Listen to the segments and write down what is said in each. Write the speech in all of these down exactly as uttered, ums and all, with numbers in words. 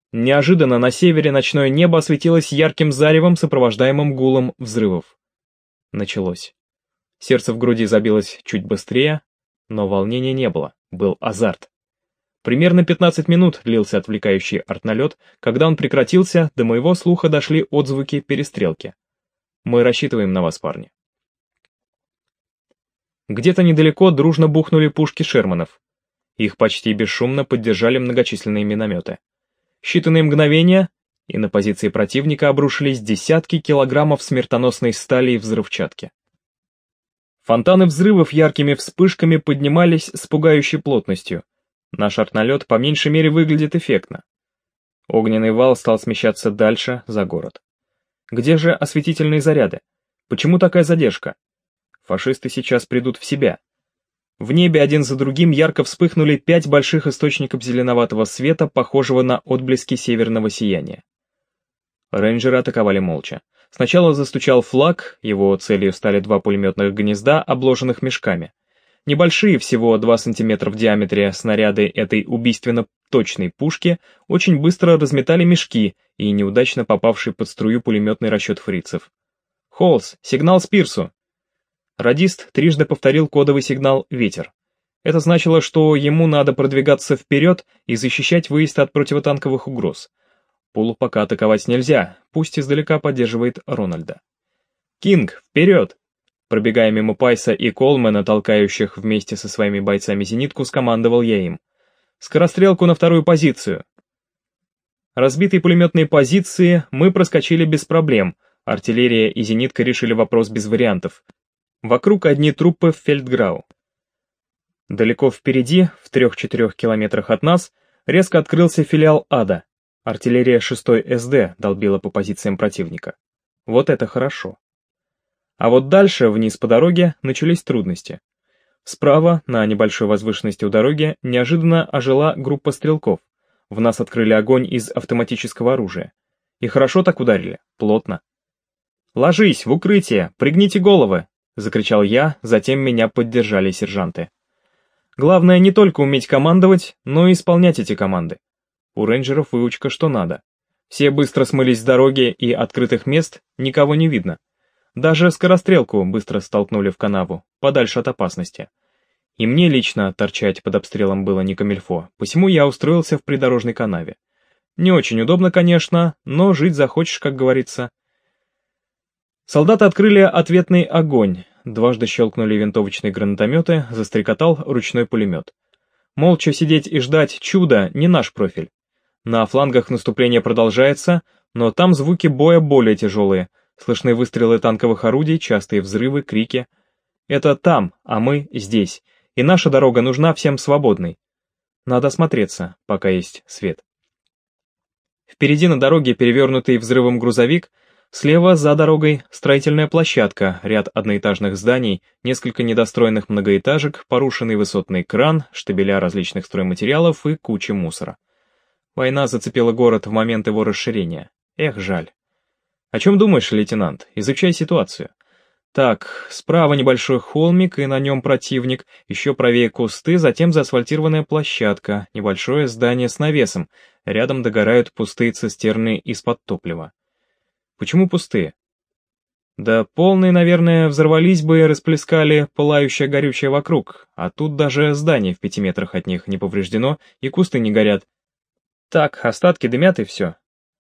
Неожиданно на севере ночное небо осветилось ярким заревом, сопровождаемым гулом взрывов. Началось. Сердце в груди забилось чуть быстрее, но волнения не было, был азарт. Примерно пятнадцать минут длился отвлекающий артналет. Когда он прекратился, до моего слуха дошли отзвуки перестрелки. Мы рассчитываем на вас, парни. Где-то недалеко дружно бухнули пушки Шерманов. Их почти бесшумно поддержали многочисленные минометы. Считанные мгновения, и на позиции противника обрушились десятки килограммов смертоносной стали и взрывчатки. Фонтаны взрывов яркими вспышками поднимались с пугающей плотностью. Наш артналет по меньшей мере выглядит эффектно. Огненный вал стал смещаться дальше, за город. Где же осветительные заряды? Почему такая задержка? Фашисты сейчас придут в себя. В небе один за другим ярко вспыхнули пять больших источников зеленоватого света, похожего на отблески северного сияния. Рейнджеры атаковали молча. Сначала застучал флаг, его целью стали два пулеметных гнезда, обложенных мешками. Небольшие, всего два сантиметра в диаметре, снаряды этой убийственно точной пушки очень быстро разметали мешки и неудачно попавший под струю пулеметный расчет фрицев. «Холлс, сигнал Спирсу!» Радист трижды повторил кодовый сигнал «Ветер». Это значило, что ему надо продвигаться вперед и защищать выезд от противотанковых угроз. Пулу пока атаковать нельзя, пусть издалека поддерживает Рональда. «Кинг, вперед!» Пробегая мимо Пайса и Колмена, толкающих вместе со своими бойцами зенитку, скомандовал я им. «Скорострелку на вторую позицию!» Разбитые пулеметные позиции мы проскочили без проблем, артиллерия и зенитка решили вопрос без вариантов. Вокруг одни трупы в фельдграу. Далеко впереди, в трех-четырех километрах от нас, резко открылся филиал ада. Артиллерия шестой эс дэ долбила по позициям противника. Вот это хорошо. А вот дальше, вниз по дороге, начались трудности. Справа, на небольшой возвышенности у дороги, неожиданно ожила группа стрелков. В нас открыли огонь из автоматического оружия. И хорошо так ударили, плотно. «Ложись, в укрытие, пригните головы!» — закричал я, затем меня поддержали сержанты. Главное не только уметь командовать, но и исполнять эти команды. У рейнджеров выучка что надо. Все быстро смылись с дороги, и открытых мест никого не видно. Даже скорострелку быстро столкнули в канаву, подальше от опасности. И мне лично торчать под обстрелом было не камильфо, посему я устроился в придорожной канаве. Не очень удобно, конечно, но жить захочешь, как говорится. Солдаты открыли ответный огонь, дважды щелкнули винтовочные гранатометы, застрекотал ручной пулемет. Молча сидеть и ждать чуда не наш профиль. На флангах наступление продолжается, но там звуки боя более тяжелые, слышны выстрелы танковых орудий, частые взрывы, крики. Это там, а мы здесь, и наша дорога нужна всем свободной. Надо осмотреться, пока есть свет. Впереди на дороге перевернутый взрывом грузовик, слева за дорогой строительная площадка, ряд одноэтажных зданий, несколько недостроенных многоэтажек, порушенный высотный кран, штабеля различных стройматериалов и куча мусора. Война зацепила город в момент его расширения. Эх, жаль. О чем думаешь, лейтенант? Изучай ситуацию. Так, справа небольшой холмик, и на нем противник, еще правее кусты, затем заасфальтированная площадка, небольшое здание с навесом, рядом догорают пустые цистерны из-под топлива. Почему пустые? Да полные, наверное, взорвались бы и расплескали пылающее горючее вокруг, а тут даже здание в пяти метрах от них не повреждено и кусты не горят. Так, остатки дымят и все.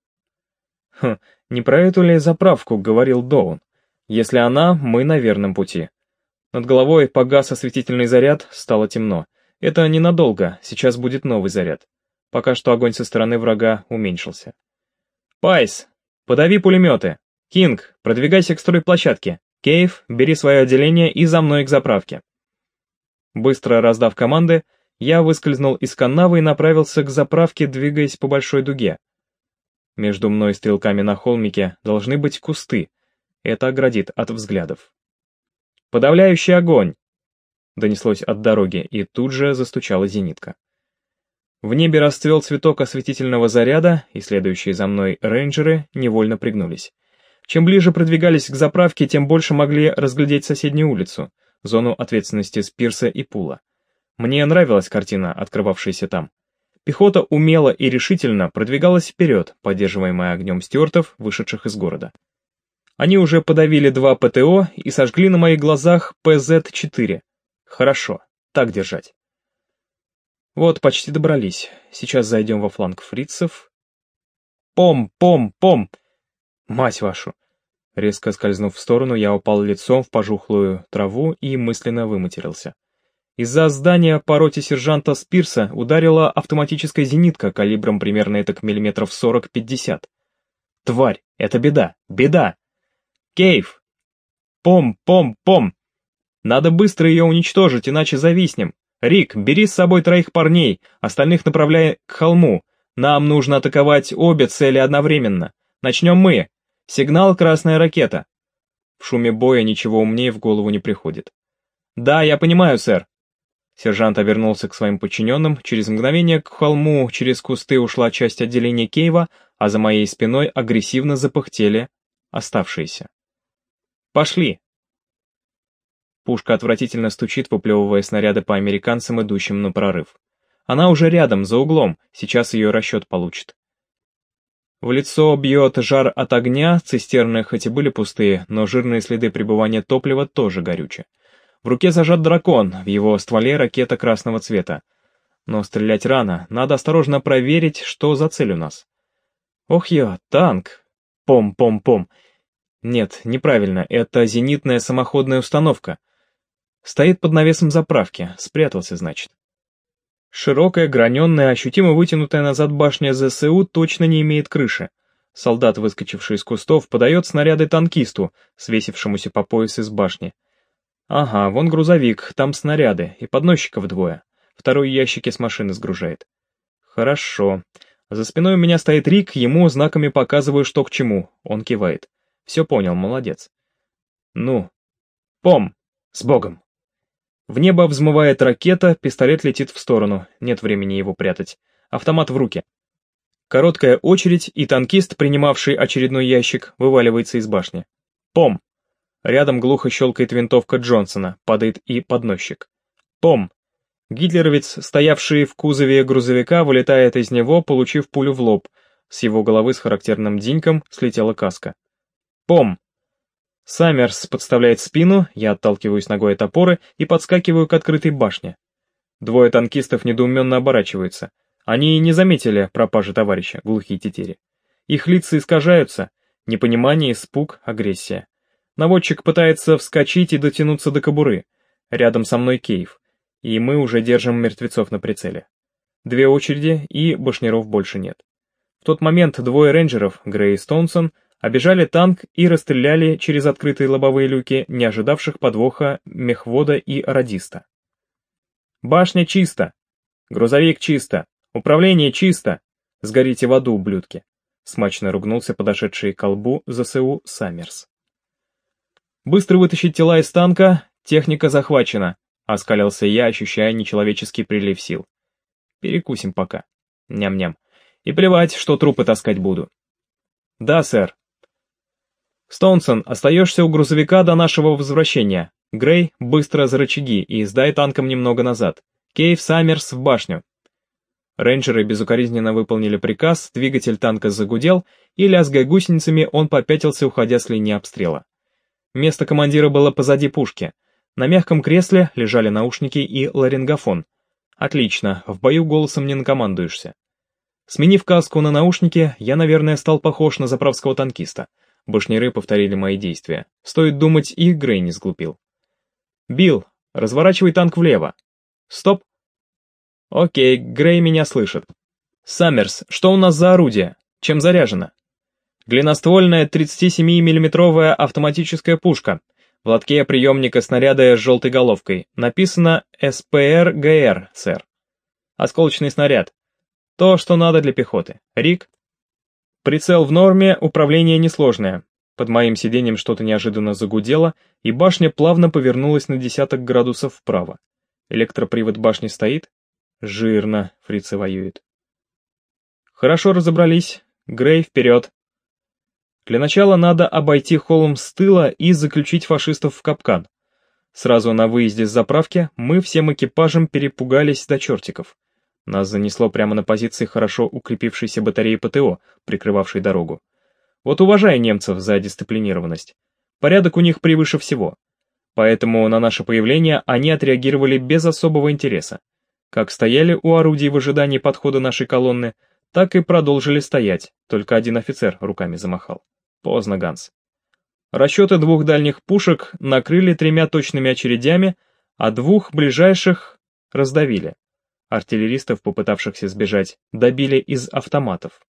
Хм, не про эту ли заправку говорил Доун? Если она, мы на верном пути. Над головой погас осветительный заряд, стало темно. Это ненадолго, сейчас будет новый заряд. Пока что огонь со стороны врага уменьшился. Пайс! Подави пулеметы. Кинг, продвигайся к стройплощадке. Кейв, бери свое отделение и за мной к заправке. Быстро раздав команды, я выскользнул из канавы и направился к заправке, двигаясь по большой дуге. Между мной и стрелками на холмике должны быть кусты. Это оградит от взглядов. «Подавляющий огонь!» Донеслось от дороги, и тут же застучала зенитка. В небе расцвел цветок осветительного заряда, и следующие за мной рейнджеры невольно пригнулись. Чем ближе продвигались к заправке, тем больше могли разглядеть соседнюю улицу, зону ответственности Спирса и Пула. Мне нравилась картина, открывавшаяся там. Пехота умело и решительно продвигалась вперед, поддерживаемая огнем стюартов, вышедших из города. Они уже подавили два ПТО и сожгли на моих глазах Пэ Зэт четыре. Хорошо, так держать. Вот, почти добрались. Сейчас зайдем во фланг фрицев. Пом, пом, пом! Мать вашу! Резко скользнув в сторону, я упал лицом в пожухлую траву и мысленно выматерился. Из-за здания по роте сержанта Спирса ударила автоматическая зенитка калибром примерно этак миллиметров сорок-пятьдесят. Тварь, это беда, беда! Кейв! Пом, пом, пом! Надо быстро ее уничтожить, иначе зависнем. Рик, бери с собой троих парней, остальных направляй к холму. Нам нужно атаковать обе цели одновременно. Начнем мы. Сигнал «Красная ракета». В шуме боя ничего умнее в голову не приходит. Да, я понимаю, сэр. Сержант обернулся к своим подчиненным, через мгновение к холму через кусты ушла часть отделения Кейва, а за моей спиной агрессивно запыхтели оставшиеся. Пошли. Пушка отвратительно стучит, выплевывая снаряды по американцам, идущим на прорыв. Она уже рядом, за углом, сейчас ее расчет получит. В лицо бьет жар от огня, цистерны хоть и были пустые, но жирные следы пребывания топлива тоже горюче. В руке зажат дракон, в его стволе ракета красного цвета. Но стрелять рано, надо осторожно проверить, что за цель у нас. Ох я, танк! Пом-пом-пом! Нет, неправильно, это зенитная самоходная установка. Стоит под навесом заправки, спрятался, значит. Широкая, граненная, ощутимо вытянутая назад башня Зэ Эс У точно не имеет крыши. Солдат, выскочивший из кустов, подает снаряды танкисту, свесившемуся по пояс из башни. Ага, вон грузовик, там снаряды, и подносчиков двое. Второй ящики с машины сгружает. Хорошо. За спиной у меня стоит Рик, ему знаками показываю, что к чему. Он кивает. Все понял, молодец. Ну, пом, с Богом. В небо взмывает ракета, пистолет летит в сторону, нет времени его прятать. Автомат в руки. Короткая очередь, и танкист, принимавший очередной ящик, вываливается из башни. Пом. Рядом глухо щелкает винтовка Джонсона, падает и подносчик. Пом. Гитлеровец, стоявший в кузове грузовика, вылетает из него, получив пулю в лоб. С его головы с характерным диньком слетела каска. Пом. Саммерс подставляет спину, я отталкиваюсь ногой от опоры и подскакиваю к открытой башне. Двое танкистов недоуменно оборачиваются. Они и не заметили пропажи товарища, глухие тетери. Их лица искажаются, непонимание, испуг, агрессия. Наводчик пытается вскочить и дотянуться до кобуры. Рядом со мной Кейв, и мы уже держим мертвецов на прицеле. Две очереди, и башняров больше нет. В тот момент двое рейнджеров, Грей и Стоунсон, обежали танк и расстреляли через открытые лобовые люки не ожидавших подвоха мехвода и радиста. «Башня чисто! Грузовик чисто! Управление чисто! Сгорите в аду, ублюдки!» Смачно ругнулся подошедший к колбу Зэ Эс У Саммерс. «Быстро вытащить тела из танка, техника захвачена», — оскалился я, ощущая нечеловеческий прилив сил. «Перекусим пока. Ням-ням. И плевать, что трупы таскать буду». «Да, сэр». «Стоунсон, остаешься у грузовика до нашего возвращения. Грей, быстро за рычаги и сдай танком немного назад. Кейв, Саммерс в башню». Рейнджеры безукоризненно выполнили приказ, двигатель танка загудел, и, лязгая гусеницами, он попятился, уходя с линии обстрела. Место командира было позади пушки. На мягком кресле лежали наушники и ларингофон. Отлично, в бою голосом не накомандуешься. Сменив каску на наушники, я, наверное, стал похож на заправского танкиста. Башняры повторили мои действия. Стоит думать, и Грей не сглупил. «Билл, разворачивай танк влево». «Стоп». «Окей, Грей меня слышит». «Саммерс, что у нас за орудие? Чем заряжено?» «Длинноствольная тридцатисемимиллиметровая автоматическая пушка. В лотке приемника снаряда с желтой головкой. Написано Эс Пэ Эр Гэ Эр, сэр. Осколочный снаряд. То, что надо для пехоты. Рик?» Прицел в норме, управление несложное. Под моим сиденьем что-то неожиданно загудело, и башня плавно повернулась на десяток градусов вправо. Электропривод башни стоит. Жирно, фрицы воюют. Хорошо разобрались. Грей, вперед. Для начала надо обойти холм с тыла и заключить фашистов в капкан. Сразу на выезде с заправки мы всем экипажем перепугались до чертиков. Нас занесло прямо на позиции хорошо укрепившейся батареи ПТО, прикрывавшей дорогу. Вот уважаю немцев за дисциплинированность. Порядок у них превыше всего. Поэтому на наше появление они отреагировали без особого интереса. Как стояли у орудий в ожидании подхода нашей колонны, так и продолжили стоять, только один офицер руками замахал. Поздно, Ганс. Расчеты двух дальних пушек накрыли тремя точными очередями, а двух ближайших раздавили. Артиллеристов, попытавшихся сбежать, добили из автоматов.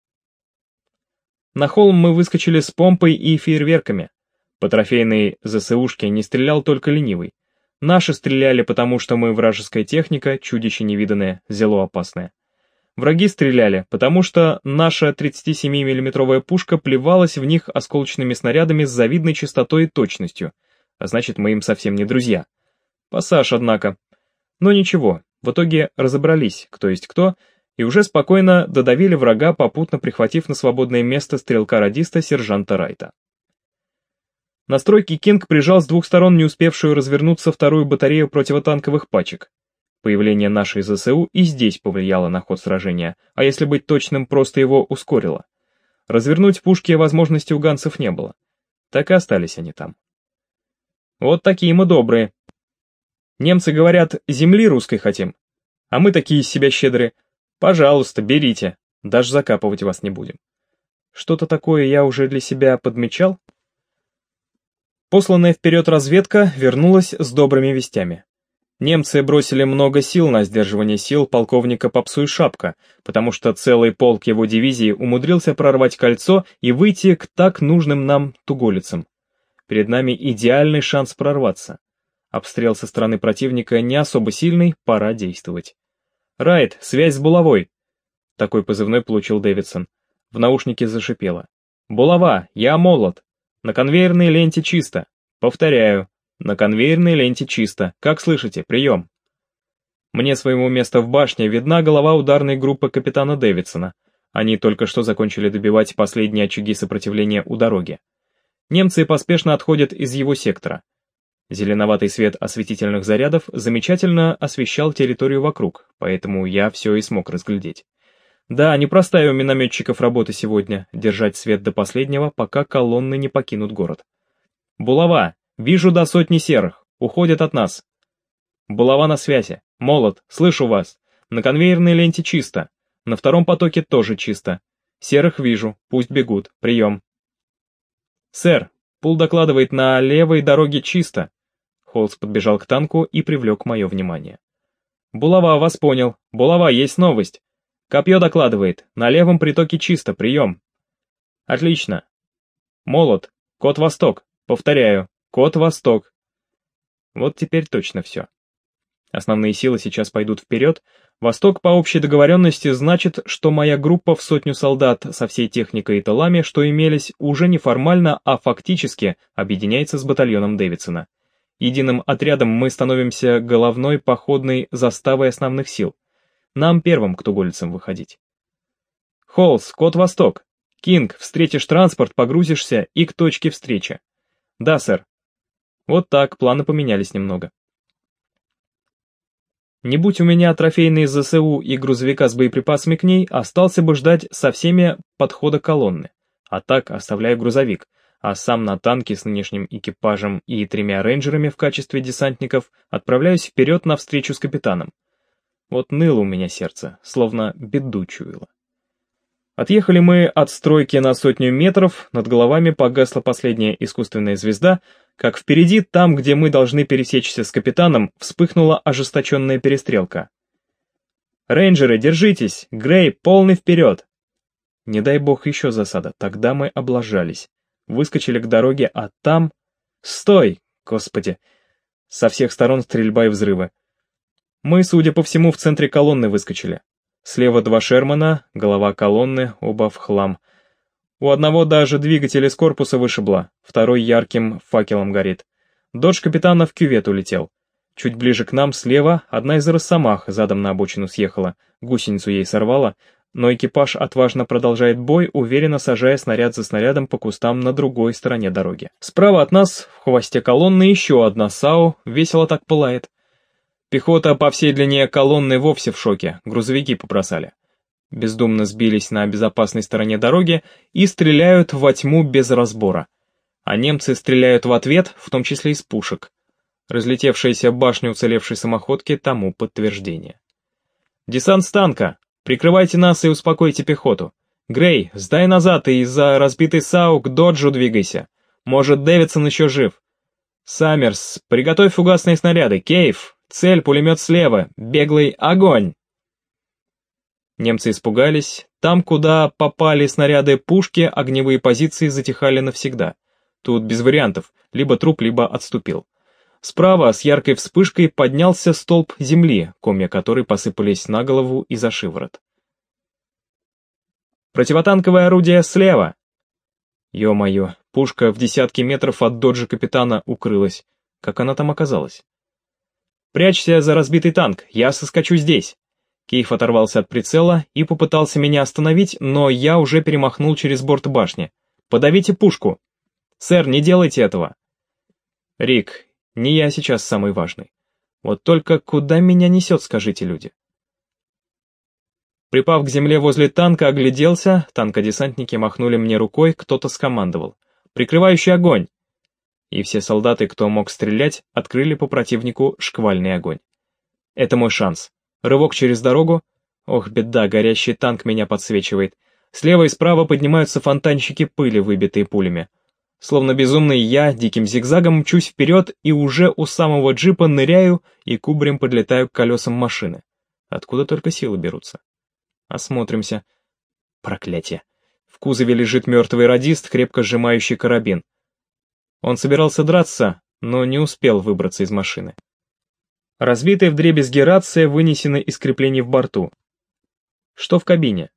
На холм мы выскочили с помпой и фейерверками. По трофейной ЗСУшке не стрелял только ленивый. Наши стреляли, потому что мы вражеская техника, чудище невиданное, зело опасное. Враги стреляли, потому что наша тридцатисемимиллиметровая пушка плевалась в них осколочными снарядами с завидной частотой и точностью, а значит, мы им совсем не друзья. Пассаж, однако. Но ничего, в итоге разобрались, кто есть кто, и уже спокойно додавили врага, попутно прихватив на свободное место стрелка-радиста сержанта Райта. На стройке Кинг прижал с двух сторон не успевшую развернуться вторую батарею противотанковых пачек. Появление нашей ЗСУ и здесь повлияло на ход сражения, а если быть точным, просто его ускорило. Развернуть пушки возможности у ганцев не было. Так и остались они там. Вот такие мы добрые. Немцы говорят, земли русской хотим, а мы такие из себя щедрые. Пожалуйста, берите, даже закапывать вас не будем. Что-то такое я уже для себя подмечал? Посланная вперед разведка вернулась с добрыми вестями. Немцы бросили много сил на сдерживание сил полковника Попсу и Шапка, потому что целый полк его дивизии умудрился прорвать кольцо и выйти к так нужным нам туголицам. Перед нами идеальный шанс прорваться. Обстрел со стороны противника не особо сильный, пора действовать. «Райт, связь с булавой!» Такой позывной получил Дэвидсон. В наушнике зашипело. «Булава, я молот! На конвейерной ленте чисто! Повторяю, на конвейерной ленте чисто! Как слышите, прием!» Мне своему месту в башне видна голова ударной группы капитана Дэвидсона. Они только что закончили добивать последние очаги сопротивления у дороги. Немцы поспешно отходят из его сектора. Зеленоватый свет осветительных зарядов замечательно освещал территорию вокруг, поэтому я все и смог разглядеть. Да, непростая у минометчиков работа сегодня, держать свет до последнего, пока колонны не покинут город. «Булава, вижу до сотни серых, уходят от нас». «Булава на связи, молот, слышу вас, на конвейерной ленте чисто, на втором потоке тоже чисто. Серых вижу, пусть бегут, прием». «Сэр, пул докладывает, на левой дороге чисто». Холс подбежал к танку и привлек мое внимание. «Булава, вас понял. Булава, есть новость. Копье докладывает, на левом притоке чисто, прием». «Отлично». «Молот, код Восток. Повторяю, код Восток». Вот теперь точно все. Основные силы сейчас пойдут вперед. Восток по общей договоренности значит, что моя группа в сотню солдат со всей техникой и тылами, что имелись, уже не формально, а фактически объединяется с батальоном Дэвидсона. Единым отрядом мы становимся головной походной заставой основных сил. Нам первым к туголицам выходить. Холс, код Восток. Кинг, встретишь транспорт, погрузишься и к точке встречи. Да, сэр. Вот так, планы поменялись немного. Не будь у меня трофейные ЗСУ и грузовика с боеприпасами к ней, остался бы ждать со всеми подхода колонны. А так оставляю грузовик, а сам на танке с нынешним экипажем и тремя рейнджерами в качестве десантников отправляюсь вперед навстречу с капитаном. Вот ныло у меня сердце, словно беду чуяло. Отъехали мы от стройки на сотню метров, над головами погасла последняя искусственная звезда, как впереди, там, где мы должны пересечься с капитаном, вспыхнула ожесточенная перестрелка. «Рейнджеры, держитесь! Грей, полный вперед!» Не дай бог еще засада, тогда мы облажались. Выскочили к дороге, а там... Стой! Господи! Со всех сторон стрельба и взрывы. Мы, судя по всему, в центре колонны выскочили. Слева два Шермана, голова колонны, оба в хлам. У одного даже двигатель из корпуса вышибло, второй ярким факелом горит. Додж капитана в кювет улетел. Чуть ближе к нам, слева, одна из росомах задом на обочину съехала, гусеницу ей сорвала, но экипаж отважно продолжает бой, уверенно сажая снаряд за снарядом по кустам на другой стороне дороги. Справа от нас, в хвосте колонны, еще одна САУ, весело так пылает. Пехота по всей длине колонны вовсе в шоке, грузовики побросали. Бездумно сбились на безопасной стороне дороги и стреляют во тьму без разбора. А немцы стреляют в ответ, в том числе из пушек. Разлетевшаяся башня уцелевшей самоходки тому подтверждение. «Десант с танка! Прикрывайте нас и успокойте пехоту! Грей, сдай назад и из-за разбитой САУ к доджу двигайся! Может, Дэвидсон еще жив! Саммерс, приготовь фугасные снаряды! Кейв, цель, пулемет слева! Беглый огонь!» Немцы испугались. Там, куда попали снаряды пушки, огневые позиции затихали навсегда. Тут без вариантов, либо труп, либо отступил. Справа с яркой вспышкой поднялся столб земли, комья которой посыпались на голову и за шиворот. «Противотанковое орудие слева!» Ё-моё, пушка в десятки метров от доджа капитана укрылась. Как она там оказалась? «Прячься за разбитый танк, я соскочу здесь!» Кейв оторвался от прицела и попытался меня остановить, но я уже перемахнул через борт башни. «Подавите пушку!» «Сэр, не делайте этого!» «Рик, не я сейчас самый важный. Вот только куда меня несет, скажите, люди?» Припав к земле возле танка, огляделся, танкодесантники махнули мне рукой, кто-то скомандовал. «Прикрывающий огонь!» И все солдаты, кто мог стрелять, открыли по противнику шквальный огонь. Это мой шанс. Рывок через дорогу. Ох, беда, горящий танк меня подсвечивает. Слева и справа поднимаются фонтанчики пыли, выбитые пулями. Словно безумный я диким зигзагом мчусь вперед и уже у самого джипа ныряю и кубарем подлетаю к колесам машины. Откуда только силы берутся? Осмотримся. Проклятие. В кузове лежит мертвый радист, крепко сжимающий карабин. Он собирался драться, но не успел выбраться из машины. Разбитая вдребезги рация вынесена из креплений в борту. Что в кабине?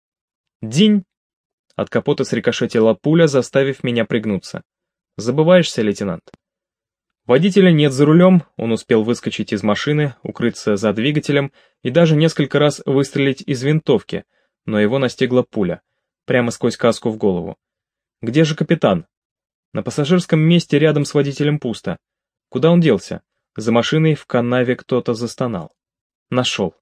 Динь! От капота срикошетила пуля, заставив меня пригнуться. Забываешься, лейтенант? Водителя нет за рулем, он успел выскочить из машины, укрыться за двигателем и даже несколько раз выстрелить из винтовки, но его настигла пуля, прямо сквозь каску в голову. Где же капитан? На пассажирском месте рядом с водителем пусто. Куда он делся? За машиной в канаве кто-то застонал. Нашел.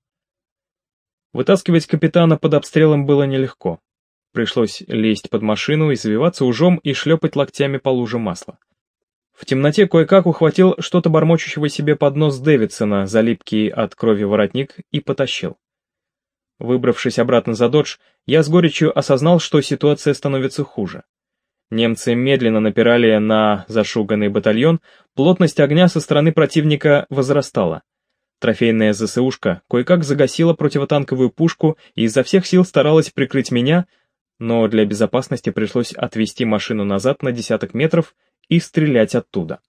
Вытаскивать капитана под обстрелом было нелегко. Пришлось лезть под машину, извиваться ужом и шлепать локтями по луже масла. В темноте кое-как ухватил что-то бормочущего себе под нос Дэвидсона, залипкий от крови воротник, и потащил. Выбравшись обратно за додж, я с горечью осознал, что ситуация становится хуже. Немцы медленно напирали на зашуганный батальон, плотность огня со стороны противника возрастала. Трофейная ЗСУшка кое-как загасила противотанковую пушку и изо всех сил старалась прикрыть меня, но для безопасности пришлось отвести машину назад на десяток метров и стрелять оттуда.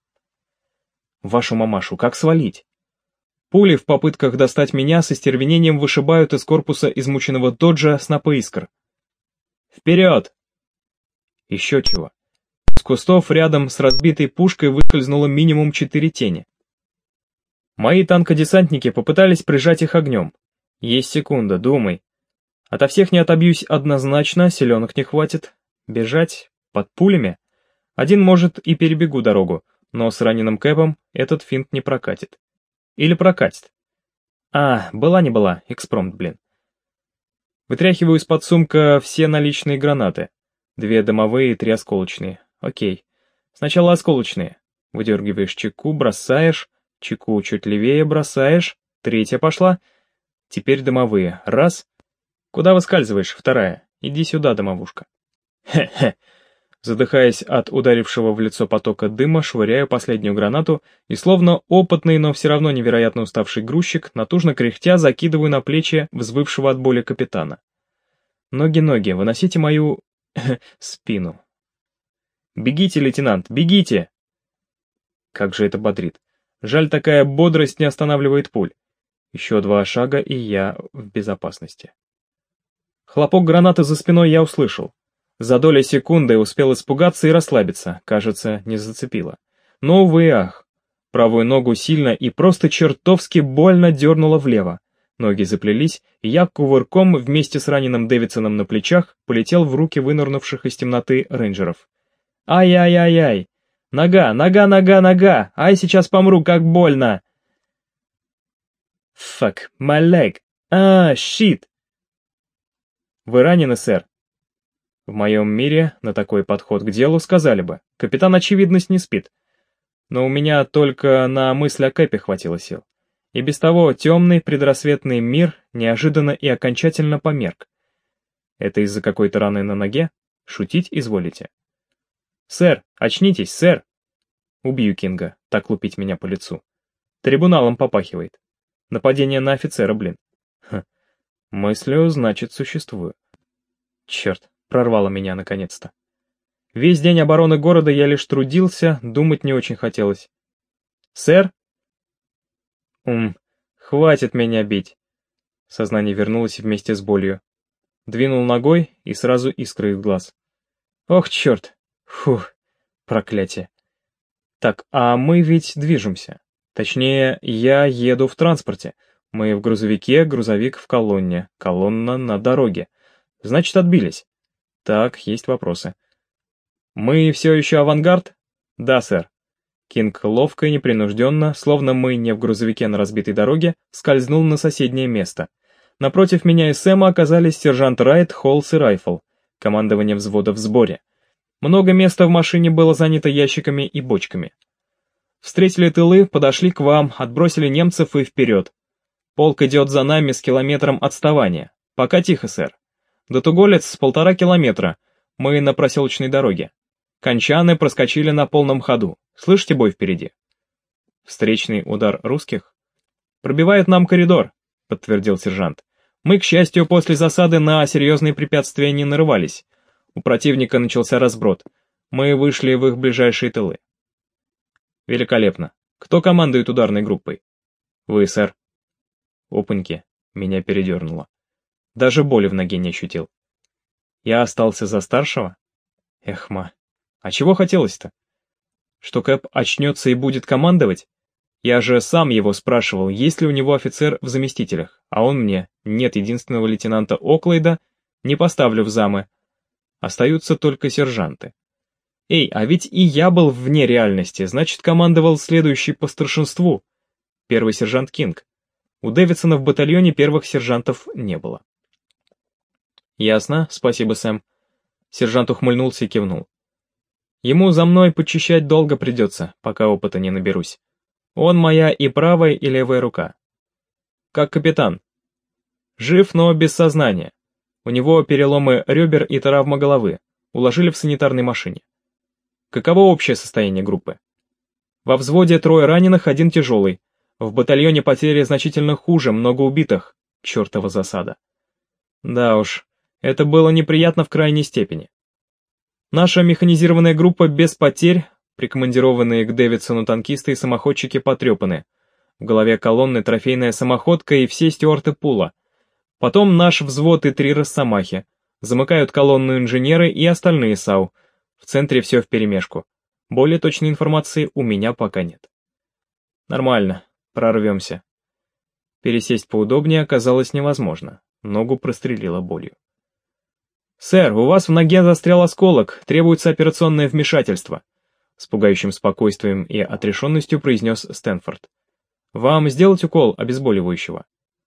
Вашу мамашу, как свалить? Пули в попытках достать меня с остервенением вышибают из корпуса измученного доджа снопы искр. Вперед! Еще чего. С кустов рядом с разбитой пушкой выскользнуло минимум четыре тени. Мои танкодесантники попытались прижать их огнем. Есть секунда, думай. Ото всех не отобьюсь однозначно, селенок не хватит. Бежать? Под пулями? Один, может, и перебегу дорогу, но с раненым Кэпом этот финт не прокатит. Или прокатит. А, была не была, экспромт, блин. Вытряхиваю из-под сумка все наличные гранаты. Две дымовые и три осколочные. Окей. Сначала осколочные. Выдергиваешь чеку, бросаешь. Чеку чуть левее бросаешь. Третья пошла. Теперь дымовые. Раз. Куда выскальзываешь? Вторая. Иди сюда, дымовушка. Хе-хе. Задыхаясь от ударившего в лицо потока дыма, швыряю последнюю гранату и, словно опытный, но все равно невероятно уставший грузчик, натужно кряхтя закидываю на плечи взвывшего от боли капитана. Ноги-ноги, выносите мою... спину. Бегите, лейтенант, бегите! Как же это бодрит. Жаль, такая бодрость не останавливает пуль. Еще два шага, и я в безопасности. Хлопок гранаты за спиной я услышал. За доли секунды успел испугаться и расслабиться, кажется, не зацепило. Но, увы и ах. Правую ногу сильно и просто чертовски больно дернуло влево. Ноги заплелись, и я кувырком вместе с раненым Дэвидсоном на плечах полетел в руки вынырнувших из темноты рейнджеров. Ай-яй-яй-яй! Нога, нога, нога, нога! Ай, сейчас помру, как больно! Fuck, my leg. А, shit. Вы ранены, сэр? В моем мире на такой подход к делу сказали бы: капитан очевидность не спит. Но у меня только на мысль о Кэпе хватило сил. И без того темный предрассветный мир неожиданно и окончательно померк. Это из-за какой-то раны на ноге? Шутить изволите? Сэр, очнитесь, сэр! Убью Кинга, так лупить меня по лицу. Трибуналом попахивает. Нападение на офицера, блин. Ха. Мыслю, значит, существую. Черт, прорвало меня наконец-то. Весь день обороны города я лишь трудился, думать не очень хотелось. Сэр? Ум, хватит меня бить. Сознание вернулось вместе с болью. Двинул ногой, и сразу искры из глаз. Ох, черт! Фух, проклятие. Так, а мы ведь движемся. Точнее, я еду в транспорте. Мы в грузовике, грузовик в колонне, колонна на дороге. Значит, отбились. Так, есть вопросы. Мы все еще авангард? Да, сэр. Кинг ловко и непринужденно, словно мы не в грузовике на разбитой дороге, скользнул на соседнее место. Напротив меня и Сэма оказались сержант Райт, Холлс и Райфл, командование взвода в сборе. Много места в машине было занято ящиками и бочками. Встретили тылы, подошли к вам, отбросили немцев и вперед. Полк идет за нами с километром отставания. Пока тихо, сэр. До Туголец с полтора километра. Мы на проселочной дороге. Кончаны проскочили на полном ходу. Слышите бой впереди? Встречный удар русских? Пробивает нам коридор, подтвердил сержант. Мы, к счастью, после засады на серьезные препятствия не нарывались. У противника начался разброд. Мы вышли в их ближайшие тылы. Великолепно. Кто командует ударной группой? Вы, сэр. Опаньки, меня передернуло. Даже боли в ноге не ощутил. Я остался за старшего? Эхма. А чего хотелось-то? Что Кэп очнется и будет командовать? Я же сам его спрашивал, есть ли у него офицер в заместителях, а он мне: нет единственного лейтенанта Оклейда, не поставлю в замы. Остаются только сержанты. Эй, а ведь и я был вне реальности, значит, командовал следующий по старшинству. Первый сержант Кинг. У Дэвидсона в батальоне первых сержантов не было. Ясно, спасибо, Сэм. Сержант ухмыльнулся и кивнул. Ему за мной подчищать долго придется, пока опыта не наберусь. Он моя и правая, и левая рука. Как капитан. Жив, но без сознания. У него переломы ребер и травма головы. Уложили в санитарной машине. Каково общее состояние группы? Во взводе трое раненых, один тяжелый. В батальоне потери значительно хуже, много убитых. Чертова засада. Да уж, это было неприятно в крайней степени. Наша механизированная группа без потерь, прикомандированные к Дэвидсону танкисты и самоходчики потрепаны. В голове колонны трофейная самоходка и все стюарты пула. Потом наш взвод и три росомахи. Замыкают колонну инженеры и остальные САУ. В центре все вперемешку. Более точной информации у меня пока нет. Нормально, прорвемся. Пересесть поудобнее оказалось невозможно. Ногу прострелило болью. «Сэр, у вас в ноге застрял осколок, требуется операционное вмешательство», с пугающим спокойствием и отрешенностью произнес Стэнфорд. «Вам сделать укол обезболивающего?»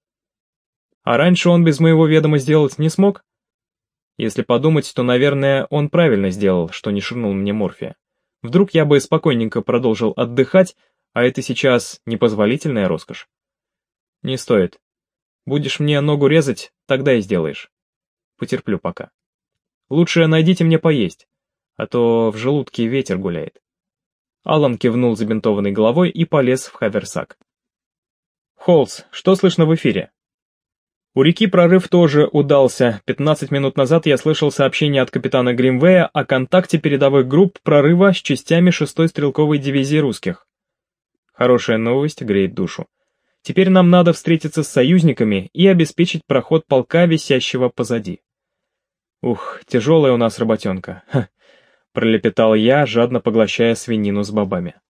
«А раньше он без моего ведома сделать не смог?» Если подумать, то, наверное, он правильно сделал, что не ширнул мне морфия. Вдруг я бы спокойненько продолжил отдыхать, а это сейчас непозволительная роскошь. «Не стоит. Будешь мне ногу резать, тогда и сделаешь. Потерплю пока. Лучше найдите мне поесть, а то в желудке ветер гуляет». Аллан кивнул забинтованной головой и полез в хаверсак. «Холлс, что слышно в эфире?» У реки прорыв тоже удался. пятнадцать минут назад я слышал сообщение от капитана Гримвея о контакте передовых групп прорыва с частями шестой стрелковой дивизии русских. Хорошая новость греет душу. Теперь нам надо встретиться с союзниками и обеспечить проход полка, висящего позади. Ух, тяжелая у нас работенка. Ха, пролепетал я, жадно поглощая свинину с бобами.